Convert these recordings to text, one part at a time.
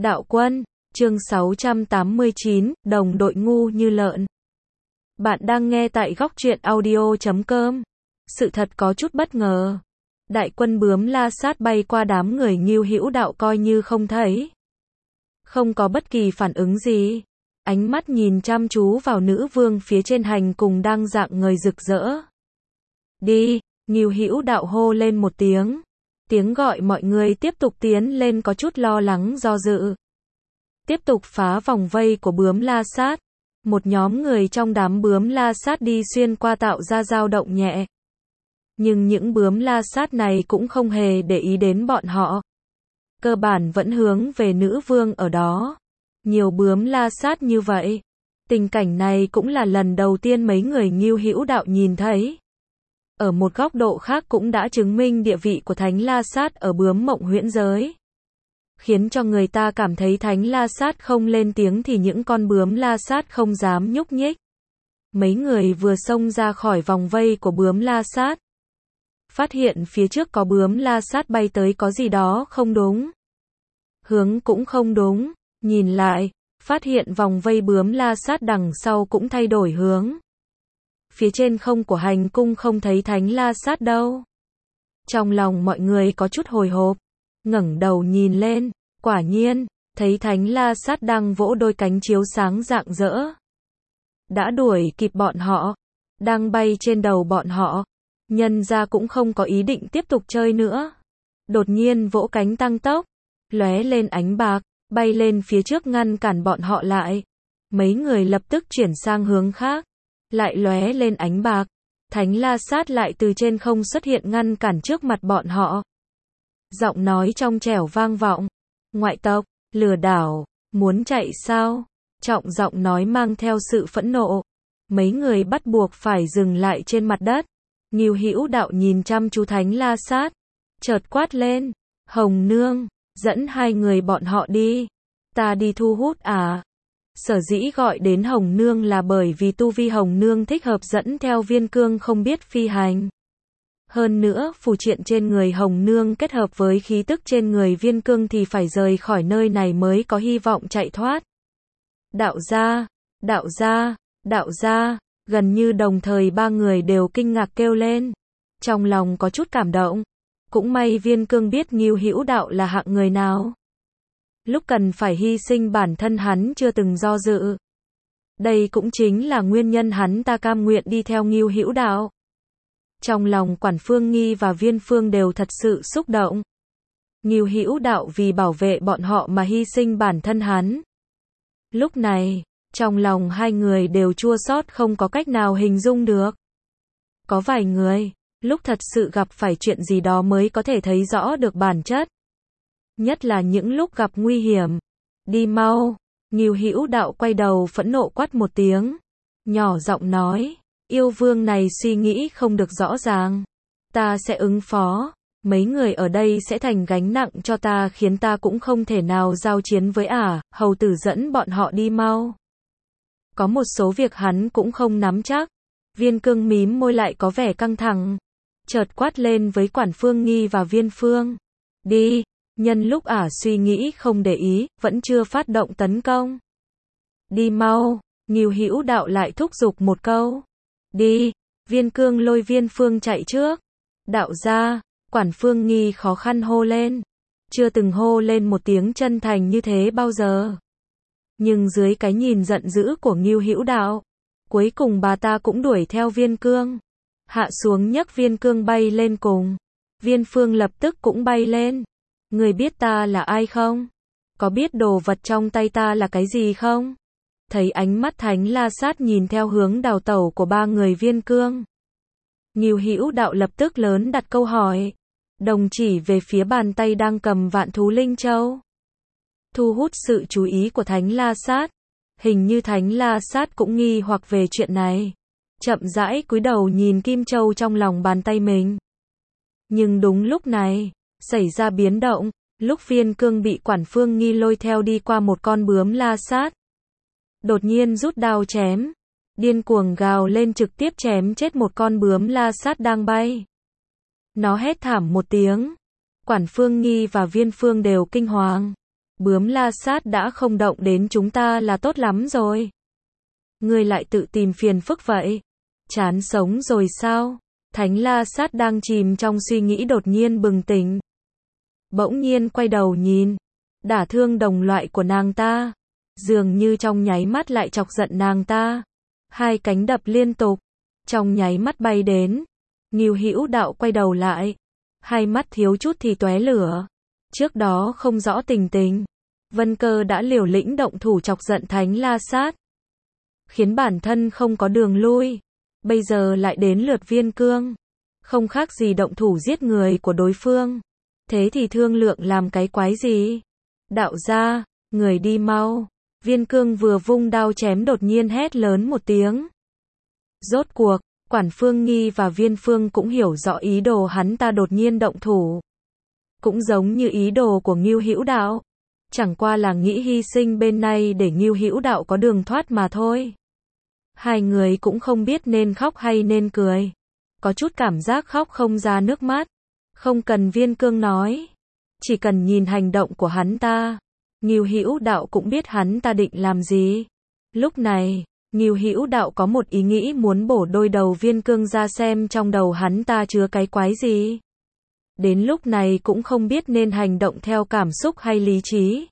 Đạo Quân, chương 689, đồng đội ngu như lợn. Bạn đang nghe tại Góc Truyện Audio.com. Sự thật có chút bất ngờ. Đại quân bướm la sát bay qua đám người Ngưu Hữu Đạo coi như không thấy. Không có bất kỳ phản ứng gì. Ánh mắt nhìn chăm chú vào nữ vương phía trên hành cùng đang rạng ngời rực rỡ. Đi, Ngưu Hữu Đạo hô lên một tiếng. Tiếng gọi mọi người tiếp tục tiến lên có chút lo lắng do dự. Tiếp tục phá vòng vây của bướm la sát. Một nhóm người trong đám bướm la sát đi xuyên qua tạo ra dao động nhẹ. Nhưng những bướm la sát này cũng không hề để ý đến bọn họ. Cơ bản vẫn hướng về nữ vương ở đó. Nhiều bướm la sát như vậy. Tình cảnh này cũng là lần đầu tiên mấy người Ngưu Hữu Đạo nhìn thấy. Ở một góc độ khác cũng đã chứng minh địa vị của Thánh La Sát ở bướm mộng huyễn giới. Khiến cho người ta cảm thấy Thánh La Sát không lên tiếng thì những con bướm La Sát không dám nhúc nhích. Mấy người vừa xông ra khỏi vòng vây của bướm La Sát. Phát hiện phía trước có bướm La Sát bay tới có gì đó không đúng. Hướng cũng không đúng, nhìn lại, phát hiện vòng vây bướm La Sát đằng sau cũng thay đổi hướng. Phía trên không của hành cung không thấy Thánh La Sát đâu. Trong lòng mọi người có chút hồi hộp, ngẩng đầu nhìn lên, quả nhiên, thấy Thánh La Sát đang vỗ đôi cánh chiếu sáng rạng rỡ. Đã đuổi kịp bọn họ, đang bay trên đầu bọn họ, nhân ra cũng không có ý định tiếp tục chơi nữa. Đột nhiên vỗ cánh tăng tốc, lóe lên ánh bạc, bay lên phía trước ngăn cản bọn họ lại. Mấy người lập tức chuyển sang hướng khác. Lại lóe lên ánh bạc, Thánh La Sát lại từ trên không xuất hiện ngăn cản trước mặt bọn họ. Giọng nói trong trẻo vang vọng, ngoại tộc, lừa đảo, muốn chạy sao? Trọng giọng nói mang theo sự phẫn nộ. Mấy người bắt buộc phải dừng lại trên mặt đất. Ngưu Hữu Đạo nhìn chăm chú Thánh La Sát, chợt quát lên, Hồng Nương, dẫn hai người bọn họ đi. Ta đi thu hút à? Sở dĩ gọi đến Hồng Nương là bởi vì tu vi Hồng Nương thích hợp dẫn theo Viên Cương không biết phi hành. Hơn nữa, phù triện trên người Hồng Nương kết hợp với khí tức trên người Viên Cương thì phải rời khỏi nơi này mới có hy vọng chạy thoát. Đạo gia, đạo gia, đạo gia, gần như đồng thời ba người đều kinh ngạc kêu lên. Trong lòng có chút cảm động. Cũng may Viên Cương biết Ngưu Hữu Đạo là hạng người nào. Lúc cần phải hy sinh bản thân hắn chưa từng do dự. Đây cũng chính là nguyên nhân hắn ta cam nguyện đi theo Ngưu Hữu Đạo. Trong lòng Quản Phương Nghi và Viên Phương đều thật sự xúc động. Ngưu Hữu Đạo vì bảo vệ bọn họ mà hy sinh bản thân hắn. Lúc này, trong lòng hai người đều chua xót không có cách nào hình dung được. Có vài người, lúc thật sự gặp phải chuyện gì đó mới có thể thấy rõ được bản chất. Nhất là những lúc gặp nguy hiểm. Đi mau. Ngưu Hữu Đạo quay đầu phẫn nộ quát một tiếng. Nhỏ giọng nói. Yêu vương này suy nghĩ không được rõ ràng. Ta sẽ ứng phó. Mấy người ở đây sẽ thành gánh nặng cho ta khiến ta cũng không thể nào giao chiến với ả. Hầu tử dẫn bọn họ đi mau. Có một số việc hắn cũng không nắm chắc. Viên Cương mím môi lại có vẻ căng thẳng. Chợt quát lên với Quản Phương Nghi và Viên Phương. Đi. Nhân lúc ả suy nghĩ không để ý, vẫn chưa phát động tấn công. Đi mau, Ngưu Hữu Đạo lại thúc giục một câu. Đi, Viên Cương lôi Viên Phương chạy trước. Đạo gia, Quản Phương Nghi khó khăn hô lên. Chưa từng hô lên một tiếng chân thành như thế bao giờ. Nhưng dưới cái nhìn giận dữ của Ngưu Hữu Đạo, cuối cùng bà ta cũng đuổi theo Viên Cương. Hạ xuống nhấc Viên Cương bay lên cùng. Viên Phương lập tức cũng bay lên. Người biết ta là ai không? Có biết đồ vật trong tay ta là cái gì không? Thấy ánh mắt Thánh La Sát nhìn theo hướng đào tẩu của ba người Viên Cương. Ngưu Hữu Đạo lập tức lớn đặt câu hỏi. Đồng chỉ về phía bàn tay đang cầm vạn thú linh châu. Thu hút sự chú ý của Thánh La Sát. Hình như Thánh La Sát cũng nghi hoặc về chuyện này. Chậm rãi cúi đầu nhìn kim châu trong lòng bàn tay mình. Nhưng đúng lúc này, xảy ra biến động, lúc Viên Cương bị Quản Phương Nghi lôi theo đi qua một con bướm la sát. Đột nhiên rút đao chém, điên cuồng gào lên trực tiếp chém chết một con bướm la sát đang bay. Nó hét thảm một tiếng. Quản Phương Nghi và Viên Phương đều kinh hoàng. Bướm la sát đã không động đến chúng ta là tốt lắm rồi. Ngươi lại tự tìm phiền phức vậy. Chán sống rồi sao? Thánh la sát đang chìm trong suy nghĩ đột nhiên bừng tỉnh. Bỗng nhiên quay đầu nhìn. Đả thương đồng loại của nàng ta. Dường như trong nháy mắt lại chọc giận nàng ta. Hai cánh đập liên tục. Trong nháy mắt bay đến. Ngưu Hữu Đạo quay đầu lại. Hai mắt thiếu chút thì tóe lửa. Trước đó không rõ tình tình. Vân Cơ đã liều lĩnh động thủ chọc giận Thánh La Sát. Khiến bản thân không có đường lui. Bây giờ lại đến lượt Viên Cương. Không khác gì động thủ giết người của đối phương. Thế thì thương lượng làm cái quái gì? Đạo gia, người đi mau. Viên Cương vừa vung đao chém đột nhiên hét lớn một tiếng. Rốt cuộc, Quản Phương Nghi và Viên Phương cũng hiểu rõ ý đồ hắn ta đột nhiên động thủ. Cũng giống như ý đồ của Ngưu Hữu Đạo. Chẳng qua là nghĩ hy sinh bên này để Ngưu Hữu Đạo có đường thoát mà thôi. Hai người cũng không biết nên khóc hay nên cười. Có chút cảm giác khóc không ra nước mắt. Không cần Viên Cương nói. Chỉ cần nhìn hành động của hắn ta. Ngưu Hữu Đạo cũng biết hắn ta định làm gì. Lúc này, Ngưu Hữu Đạo có một ý nghĩ muốn bổ đôi đầu Viên Cương ra xem trong đầu hắn ta chứa cái quái gì. Đến lúc này cũng không biết nên hành động theo cảm xúc hay lý trí.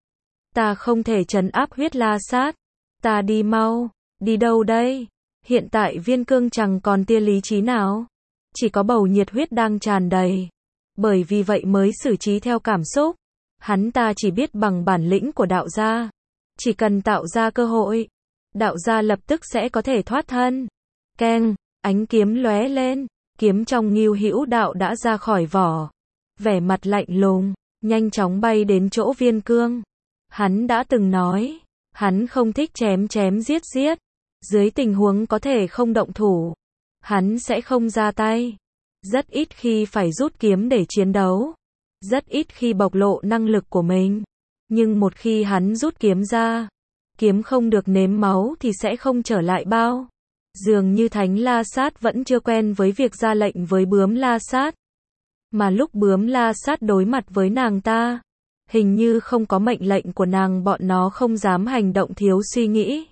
Ta không thể trấn áp huyết la sát. Ta đi mau. Đi đâu đây? Hiện tại Viên Cương chẳng còn tia lý trí nào. Chỉ có bầu nhiệt huyết đang tràn đầy. Bởi vì vậy mới xử trí theo cảm xúc. Hắn ta chỉ biết bằng bản lĩnh của đạo gia. Chỉ cần tạo ra cơ hội. Đạo gia lập tức sẽ có thể thoát thân. Keng, ánh kiếm lóe lên. Kiếm trong Ngưu Hữu Đạo đã ra khỏi vỏ. Vẻ mặt lạnh lùng, nhanh chóng bay đến chỗ Viên Cương. Hắn đã từng nói, hắn không thích chém chém giết giết. Dưới tình huống có thể không động thủ, hắn sẽ không ra tay. Rất ít khi phải rút kiếm để chiến đấu. Rất ít khi bộc lộ năng lực của mình. Nhưng một khi hắn rút kiếm ra, kiếm không được nếm máu thì sẽ không trở lại bao. Dường như Thánh La Sát vẫn chưa quen với việc ra lệnh với Bướm La Sát. Mà lúc Bướm La Sát đối mặt với nàng ta, hình như không có mệnh lệnh của nàng, bọn nó không dám hành động thiếu suy nghĩ.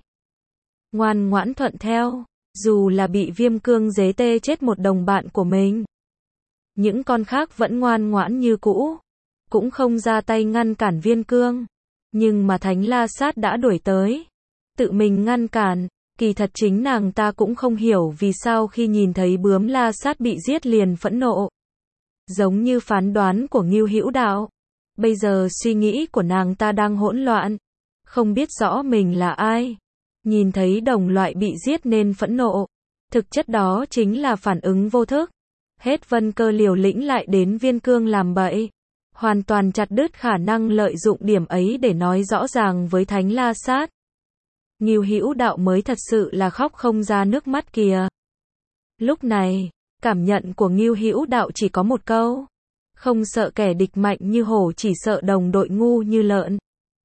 Ngoan ngoãn thuận theo, dù là bị Viêm Cương dế tê chết một đồng bạn của mình. Những con khác vẫn ngoan ngoãn như cũ, cũng không ra tay ngăn cản Viên Cương. Nhưng mà Thánh La Sát đã đuổi tới, tự mình ngăn cản. Kỳ thật chính nàng ta cũng không hiểu vì sao khi nhìn thấy Bướm La Sát bị giết liền phẫn nộ. Giống như phán đoán của Ngưu Hữu Đạo. Bây giờ suy nghĩ của nàng ta đang hỗn loạn. Không biết rõ mình là ai. Nhìn thấy đồng loại bị giết nên phẫn nộ. Thực chất đó chính là phản ứng vô thức. Hết Vân Cơ liều lĩnh lại đến Viên Cương làm bậy. Hoàn toàn chặt đứt khả năng lợi dụng điểm ấy để nói rõ ràng với Thánh La Sát. Ngưu Hữu Đạo mới thật sự là khóc không ra nước mắt kìa. Lúc này, cảm nhận của Ngưu Hữu Đạo chỉ có một câu. Không sợ kẻ địch mạnh như hổ, chỉ sợ đồng đội ngu như lợn.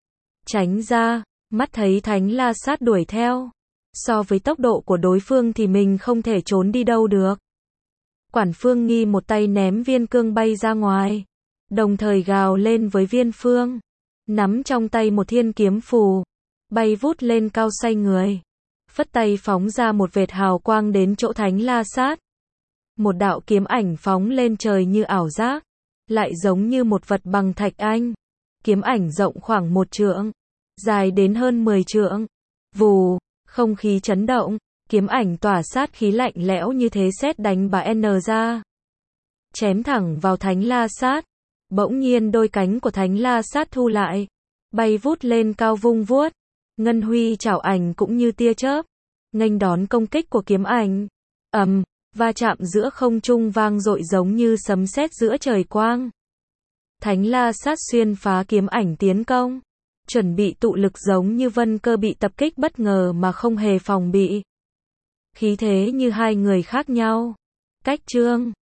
Tránh ra, mắt thấy Thánh La Sát đuổi theo. So với tốc độ của đối phương thì mình không thể trốn đi đâu được. Quản Phương Nghi một tay ném Viên Cương bay ra ngoài. Đồng thời gào lên với Viên Phương. Nắm trong tay một thiên kiếm phù. Bay vút lên cao xoay người. Phất tay phóng ra một vệt hào quang đến chỗ Thánh La Sát. Một đạo kiếm ảnh phóng lên trời như ảo giác. Lại giống như một vật bằng thạch anh. Kiếm ảnh rộng khoảng 1 trượng. Dài đến hơn 10 trượng. Vù, không khí chấn động. Kiếm ảnh tỏa sát khí lạnh lẽo như thế sét đánh bà N ra. Chém thẳng vào Thánh La Sát. Bỗng nhiên đôi cánh của Thánh La Sát thu lại. Bay vút lên cao vung vuốt. Ngân huy chảo ảnh cũng như tia chớp. Nghênh đón công kích của kiếm ảnh. Va chạm giữa không trung vang dội giống như sấm sét giữa trời quang. Thánh La Sát xuyên phá kiếm ảnh tiến công. Chuẩn bị tụ lực giống như Vân Cơ bị tập kích bất ngờ mà không hề phòng bị. Khí thế như hai người khác nhau. Cách chương